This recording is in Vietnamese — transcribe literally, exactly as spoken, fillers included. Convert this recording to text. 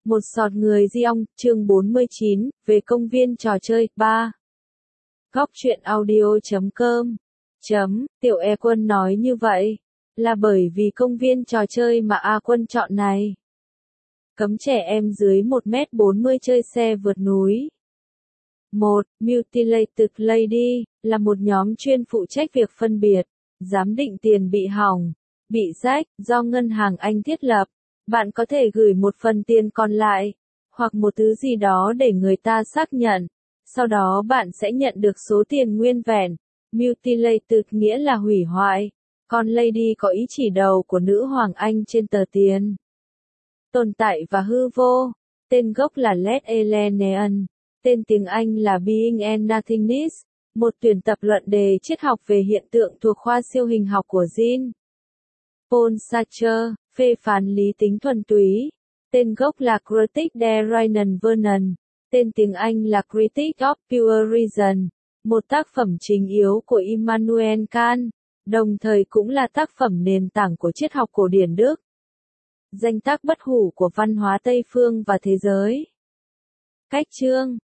Một sọt người di ong, chương bốn mươi chín, về công viên trò chơi, ba. Góc truyện audio chấm com. Chấm, Tiểu E Quân nói như vậy, là bởi vì công viên trò chơi mà A Quân chọn này. Cấm trẻ em dưới một mét bốn mươi chơi xe vượt núi. một. Mutilated Lady, là một nhóm chuyên phụ trách việc phân biệt, giám định tiền bị hỏng, bị rách, do ngân hàng Anh thiết lập. Bạn có thể gửi một phần tiền còn lại, hoặc một thứ gì đó để người ta xác nhận. Sau đó bạn sẽ nhận được số tiền nguyên vẹn. Mutilated nghĩa là hủy hoại, còn Lady có ý chỉ đầu của nữ hoàng Anh trên tờ tiền. Tồn tại và hư vô. Tên gốc là Let Elenean. Tên tiếng Anh là Being and Nothingness, một tuyển tập luận đề triết học về hiện tượng thuộc khoa siêu hình học của Jean Paul Sartre, phê phán lý tính thuần túy. Tên gốc là Critique de Raison Vernon. Tên tiếng Anh là Critique of Pure Reason, một tác phẩm chính yếu của Immanuel Kant, đồng thời cũng là tác phẩm nền tảng của triết học cổ điển Đức. Danh tác bất hủ của văn hóa Tây phương và thế giới. Cách chương